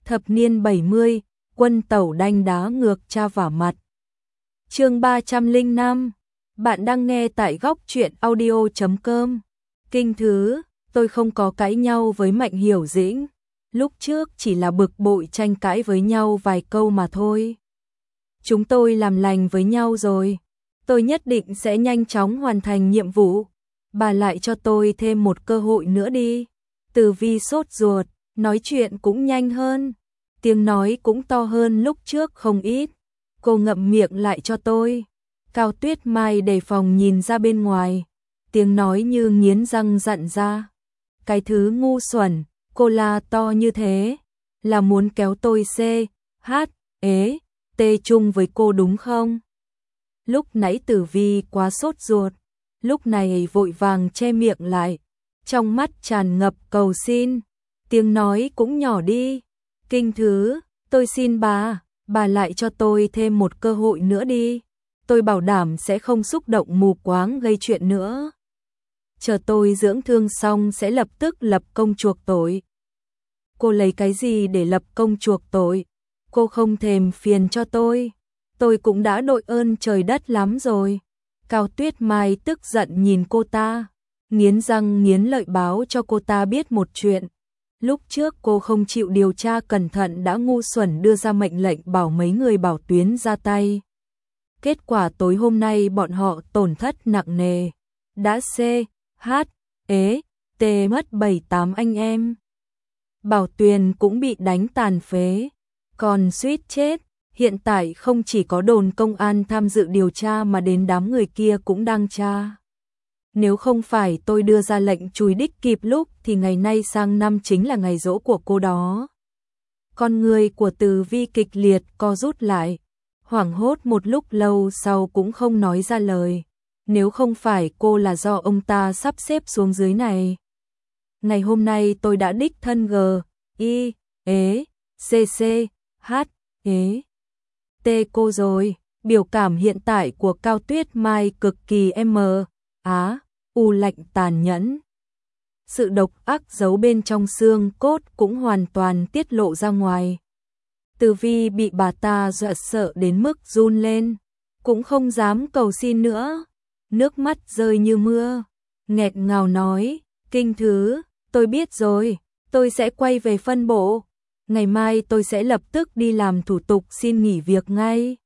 Thập niên 70, quân tẩu đanh đá ngược cha vả mặt. Chương 305. Bạn đang nghe tại góc truyện audio.com. Kinh thứ, tôi không có cãi nhau với Mạnh Hiểu Dĩnh. Lúc trước chỉ là bực bội tranh cãi với nhau vài câu mà thôi. Chúng tôi làm lành với nhau rồi. Tôi nhất định sẽ nhanh chóng hoàn thành nhiệm vụ. Bà lại cho tôi thêm một cơ hội nữa đi. Từ Vi sốt ruột, nói chuyện cũng nhanh hơn. Tiếng nói cũng to hơn lúc trước không ít. Cô ngậm miệng lại cho tôi. Cao Tuyết Mai đề phòng nhìn ra bên ngoài. Tiếng nói như nghiến răng dặn ra. Cái thứ ngu xuẩn, cô la to như thế. Là muốn kéo tôi C, H, ế, T chung với cô đúng không? Lúc nãy Tử Vi quá sốt ruột. Lúc này vội vàng che miệng lại. Trong mắt tràn ngập cầu xin. Tiếng nói cũng nhỏ đi. Kinh thứ, tôi xin bà lại cho tôi thêm một cơ hội nữa đi. Tôi bảo đảm sẽ không xúc động mù quáng gây chuyện nữa. Chờ tôi dưỡng thương xong sẽ lập tức lập công chuộc tội. Cô lấy cái gì để lập công chuộc tội? Cô không thèm phiền cho tôi. Tôi cũng đã đội ơn trời đất lắm rồi. Cao Tuyết Mai tức giận nhìn cô ta. Nghiến răng nghiến lợi báo cho cô ta biết một chuyện. Lúc trước cô không chịu điều tra cẩn thận đã ngu xuẩn đưa ra mệnh lệnh bảo mấy người bảo tuyến ra tay. Kết quả tối hôm nay bọn họ tổn thất nặng nề. Đã C, H, ế, T mất 7-8 anh em. Bảo Tuyền cũng bị đánh tàn phế. Còn suýt chết. Hiện tại không chỉ có đồn công an tham dự điều tra mà đến đám người kia cũng đang tra. Nếu không phải tôi đưa ra lệnh chùi đích kịp lúc thì ngày nay sang năm chính là ngày giỗ của cô đó. Con người của Từ Vi kịch liệt co rút lại. Hoảng hốt một lúc lâu sau cũng không nói ra lời. Nếu không phải cô là do ông ta sắp xếp xuống dưới này. Ngày hôm nay tôi đã đích thân G, I, ế, C, C, H, ế, T cô rồi. Biểu cảm hiện tại của Cao Tuyết Mai cực kỳ U lạnh tàn nhẫn. Sự độc ác giấu bên trong xương cốt cũng hoàn toàn tiết lộ ra ngoài. Từ Vi bị bà ta dọa sợ đến mức run lên, cũng không dám cầu xin nữa. Nước mắt rơi như mưa, nghẹn ngào nói, kinh thứ, tôi biết rồi, tôi sẽ quay về phân bộ. Ngày mai tôi sẽ lập tức đi làm thủ tục xin nghỉ việc ngay.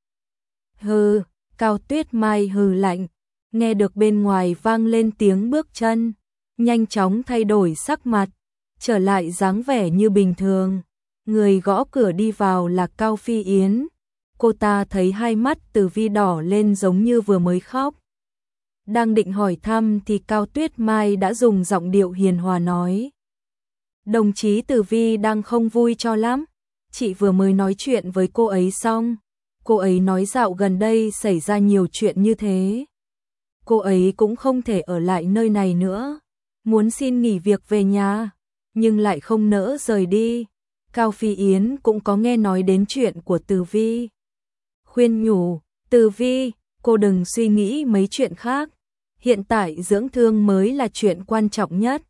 Hừ, Cao Tuyết Mai hừ lạnh. Nghe được bên ngoài vang lên tiếng bước chân, nhanh chóng thay đổi sắc mặt, trở lại dáng vẻ như bình thường. Người gõ cửa đi vào là Cao Phi Yến. Cô ta thấy hai mắt Từ Vi đỏ lên giống như vừa mới khóc. Đang định hỏi thăm thì Cao Tuyết Mai đã dùng giọng điệu hiền hòa nói. Đồng chí Từ Vi đang không vui cho lắm. Chị vừa mới nói chuyện với cô ấy xong. Cô ấy nói dạo gần đây xảy ra nhiều chuyện như thế. Cô ấy cũng không thể ở lại nơi này nữa. Muốn xin nghỉ việc về nhà, nhưng lại không nỡ rời đi. Cao Phi Yến cũng có nghe nói đến chuyện của Từ Vi. Khuyên nhủ, Từ Vi, cô đừng suy nghĩ mấy chuyện khác. Hiện tại dưỡng thương mới là chuyện quan trọng nhất.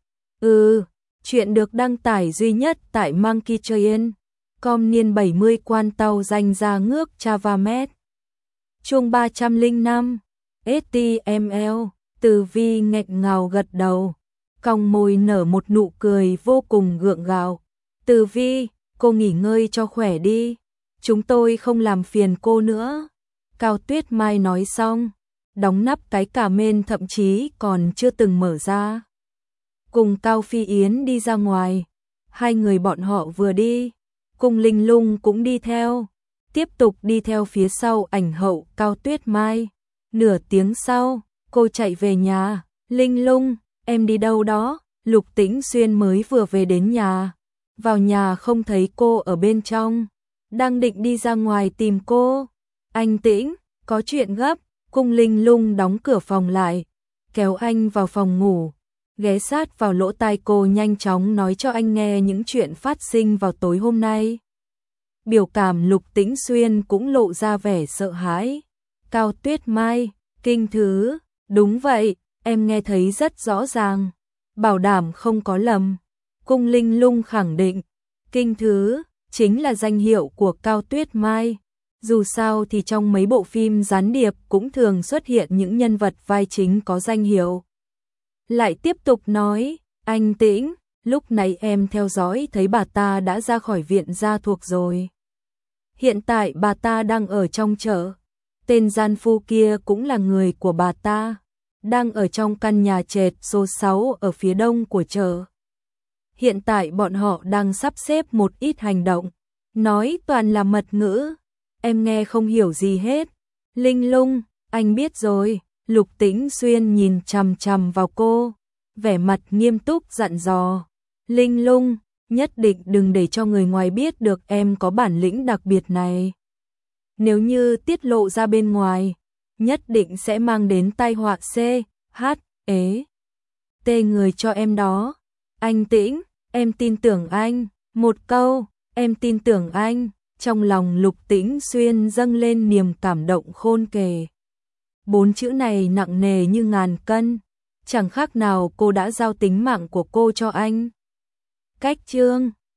Chuyện được đăng tải duy nhất tại Monkey Train. Com niên 70 quan tàu danh ra ngước Chavamet. Chương 305. STML. Từ Vi nghẹn ngào gật đầu, cong môi nở một nụ cười vô cùng gượng gạo. Từ Vi, cô nghỉ ngơi cho khỏe đi. Chúng tôi không làm phiền cô nữa. Cao Tuyết Mai nói xong, đóng nắp cái cà mên thậm chí còn chưa từng mở ra. Cùng Cao Phi Yến đi ra ngoài. Hai người bọn họ vừa đi, cùng Linh Lung cũng đi theo. Tiếp tục đi theo phía sau ảnh hậu Cao Tuyết Mai. Nửa tiếng sau, cô chạy về nhà. Linh Lung, em đi đâu đó? Lục Tĩnh Xuyên mới vừa về đến nhà. Vào nhà không thấy cô ở bên trong. Đang định đi ra ngoài tìm cô. Anh Tĩnh, có chuyện gấp. Cung Linh Lung đóng cửa phòng lại, kéo anh vào phòng ngủ, ghé sát vào lỗ tai cô nhanh chóng nói cho anh nghe những chuyện phát sinh vào tối hôm nay. Biểu cảm Lục Tĩnh Xuyên cũng lộ ra vẻ sợ hãi. Cao Tuyết Mai, kinh thứ, đúng vậy, em nghe thấy rất rõ ràng, bảo đảm không có lầm. Cung Linh Lung khẳng định, kinh thứ, chính là danh hiệu của Cao Tuyết Mai. Dù sao thì trong mấy bộ phim gián điệp cũng thường xuất hiện những nhân vật vai chính có danh hiệu. Lại tiếp tục nói, anh Tĩnh, lúc nãy em theo dõi thấy bà ta đã ra khỏi viện gia thuộc rồi. Hiện tại bà ta đang ở trong chợ. Tên gian phu kia cũng là người của bà ta, đang ở trong căn nhà trệt số 6 ở phía đông của chợ. Hiện tại bọn họ đang sắp xếp một ít hành động, nói toàn là mật ngữ, em nghe không hiểu gì hết. Linh Lung, anh biết rồi. Lục Tĩnh Xuyên nhìn chằm chằm vào cô, vẻ mặt nghiêm túc dặn dò. Linh Lung, nhất định đừng để cho người ngoài biết được em có bản lĩnh đặc biệt này. Nếu như tiết lộ ra bên ngoài, nhất định sẽ mang đến tai họa T người cho em đó. Anh Tĩnh, em tin tưởng anh. Một câu, em tin tưởng anh. Trong lòng Lục Tĩnh Xuyên dâng lên niềm cảm động khôn kể. 4 chữ này nặng nề như ngàn cân, chẳng khác nào cô đã giao tính mạng của cô cho anh. Cách chương